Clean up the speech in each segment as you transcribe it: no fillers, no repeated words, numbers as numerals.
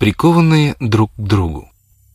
Прикованные друг к другу.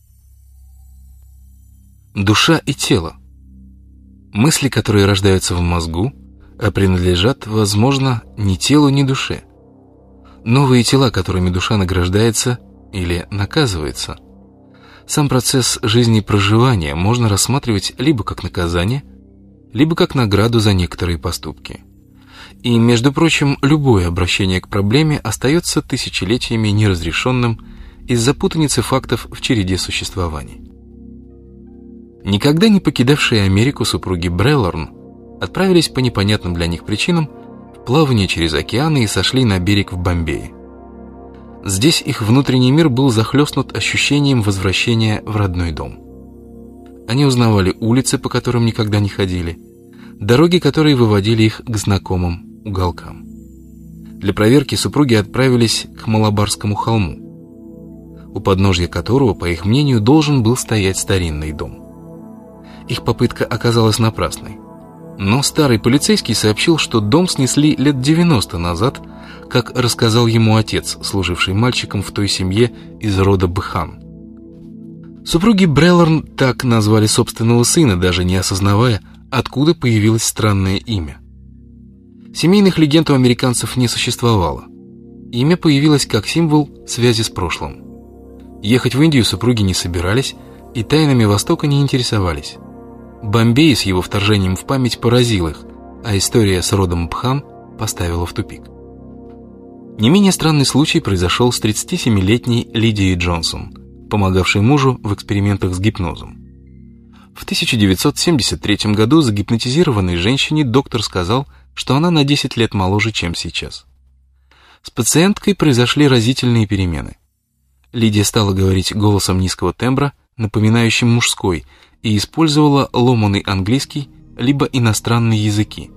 Душа и тело. Мысли, которые рождаются в мозгу, а принадлежат, возможно, ни телу, ни душе. Новые тела, которыми душа награждается или наказывается. Сам процесс жизнепроживания можно рассматривать либо как наказание, либо как награду за некоторые поступки. И, между прочим, любое обращение к проблеме остается тысячелетиями неразрешенным из-за путаницы фактов в череде существований. Никогда не покидавшие Америку супруги Брелорн отправились по непонятным для них причинам в плавание через океаны и сошли на берег в Бомбее. Здесь их внутренний мир был захлестнут ощущением возвращения в родной дом. Они узнавали улицы, по которым никогда не ходили, дороги, которые выводили их к знакомым уголкам. Для проверки супруги отправились к Малабарскому холму, у подножья которого, по их мнению, должен был стоять старинный дом. Их попытка оказалась напрасной. Но старый полицейский сообщил, что дом снесли лет 90 назад, как рассказал ему отец, служивший мальчиком в той семье из рода Бхан. Супруги Брелорн так назвали собственного сына, даже не осознавая, откуда появилось странное имя. Семейных легенд у американцев не существовало. Имя появилось как символ связи с прошлым. Ехать в Индию супруги не собирались и тайнами Востока не интересовались. Бомбей с его вторжением в память поразил их, а история с родом Бхан поставила в тупик. Не менее странный случай произошел с 37-летней Лидией Джонсон, помогавшей мужу в экспериментах с гипнозом. В 1973 году загипнотизированной женщине доктор сказал, что она на 10 лет моложе, чем сейчас. С пациенткой произошли разительные перемены. Лидия стала говорить голосом низкого тембра, напоминающим мужской, и использовала ломаный английский либо иностранные языки.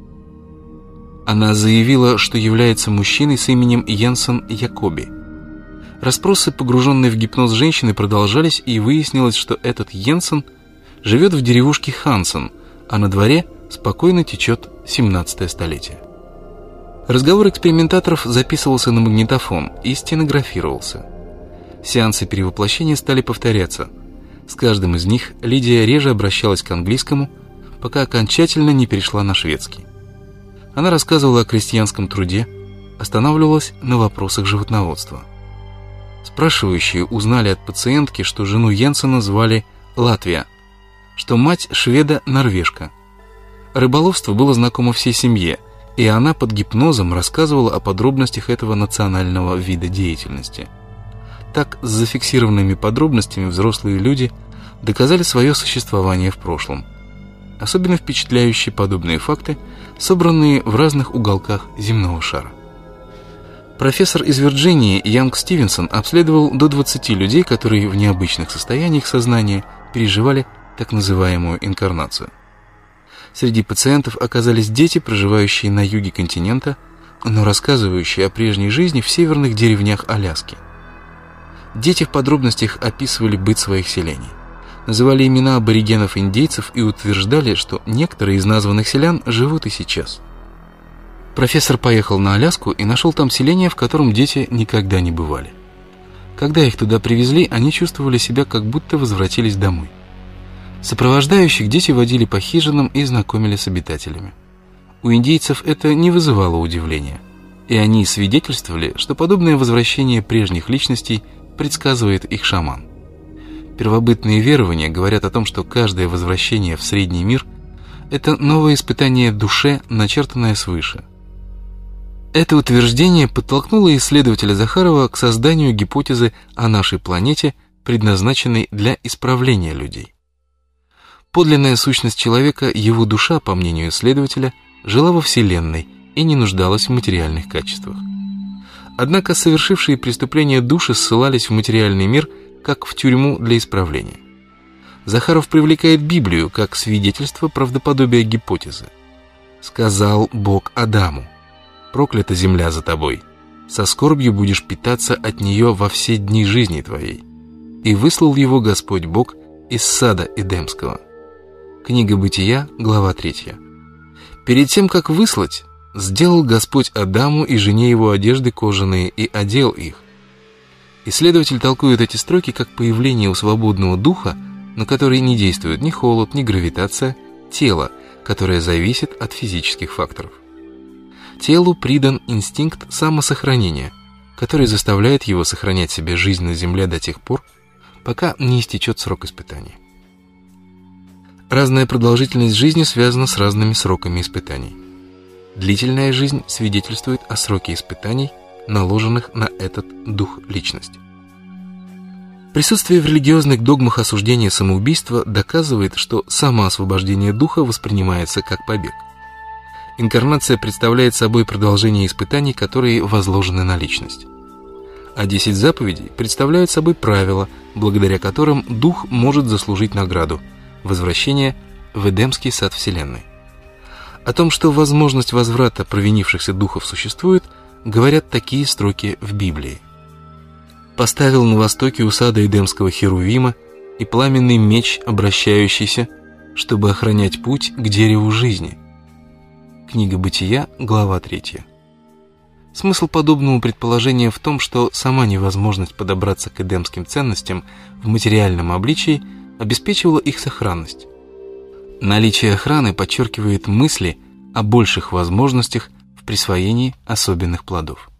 Она заявила, что является мужчиной с именем Йенсен Якоби. Расспросы, погруженные в гипноз женщины, продолжались, и выяснилось, что этот Йенсен живет в деревушке Хансен, а на дворе спокойно течет 17-е столетие. Разговор экспериментаторов записывался на магнитофон и стенографировался. Сеансы перевоплощения стали повторяться. С каждым из них Лидия реже обращалась к английскому, пока окончательно не перешла на шведский. Она рассказывала о крестьянском труде, останавливалась на вопросах животноводства. Спрашивающие узнали от пациентки, что жену Йенсена звали Латвия, что мать шведа-норвежка. Рыболовство было знакомо всей семье, и она под гипнозом рассказывала о подробностях этого национального вида деятельности. Так, с зафиксированными подробностями взрослые люди доказали свое существование в прошлом. Особенно впечатляющие подобные факты, собранные в разных уголках земного шара. Профессор из Вирджинии Янг Стивенсон обследовал до 20 людей, которые в необычных состояниях сознания переживали так называемую инкарнацию. Среди пациентов оказались дети, проживающие на юге континента, но рассказывающие о прежней жизни в северных деревнях Аляски. Дети в подробностях описывали быт своих селений, называли имена аборигенов-индейцев и утверждали, что некоторые из названных селян живут и сейчас. Профессор поехал на Аляску и нашел там селение, в котором дети никогда не бывали. Когда их туда привезли, они чувствовали себя, как будто возвратились домой. Сопровождающих дети водили по хижинам и знакомили с обитателями. У индейцев это не вызывало удивления, и они свидетельствовали, что подобное возвращение прежних личностей предсказывает их шаман. Первобытные верования говорят о том, что каждое возвращение в средний мир – это новое испытание душе, начертанное свыше. Это утверждение подтолкнуло исследователя Захарова к созданию гипотезы о нашей планете, предназначенной для исправления людей. Подлинная сущность человека, его душа, по мнению исследователя, жила во Вселенной и не нуждалась в материальных качествах. Однако совершившие преступления души ссылались в материальный мир, как в тюрьму для исправления. Захаров привлекает Библию как свидетельство правдоподобия гипотезы. «Сказал Бог Адаму: проклята земля за тобой, со скорбью будешь питаться от нее во все дни жизни твоей. И выслал его Господь Бог из сада Эдемского». Книга Бытия, глава 3. Перед тем, как выслать, сделал Господь Адаму и жене его одежды кожаные и одел их. Исследователь толкует эти строки как появление у свободного духа, на который не действует ни холод, ни гравитация, тела, которое зависит от физических факторов. Телу придан инстинкт самосохранения, который заставляет его сохранять себе жизнь на земле до тех пор, пока не истечет срок испытаний. Разная продолжительность жизни связана с разными сроками испытаний. Длительная жизнь свидетельствует о сроке испытаний, наложенных на этот дух личности. Присутствие в религиозных догмах осуждения самоубийства доказывает, что самоосвобождение духа воспринимается как побег. Инкарнация представляет собой продолжение испытаний, которые возложены на личность. А 10 заповедей представляют собой правила, благодаря которым дух может заслужить награду – возвращение в Эдемский сад Вселенной. О том, что возможность возврата провинившихся духов существует, говорят такие строки в Библии. «Поставил на востоке у сада Эдемского Херувима и пламенный меч, обращающийся, чтобы охранять путь к дереву жизни». Книга Бытия, глава 3. Смысл подобного предположения в том, что сама невозможность подобраться к эдемским ценностям в материальном обличии обеспечивала их сохранность. Наличие охраны подчеркивает мысли о больших возможностях в присвоении особенных плодов.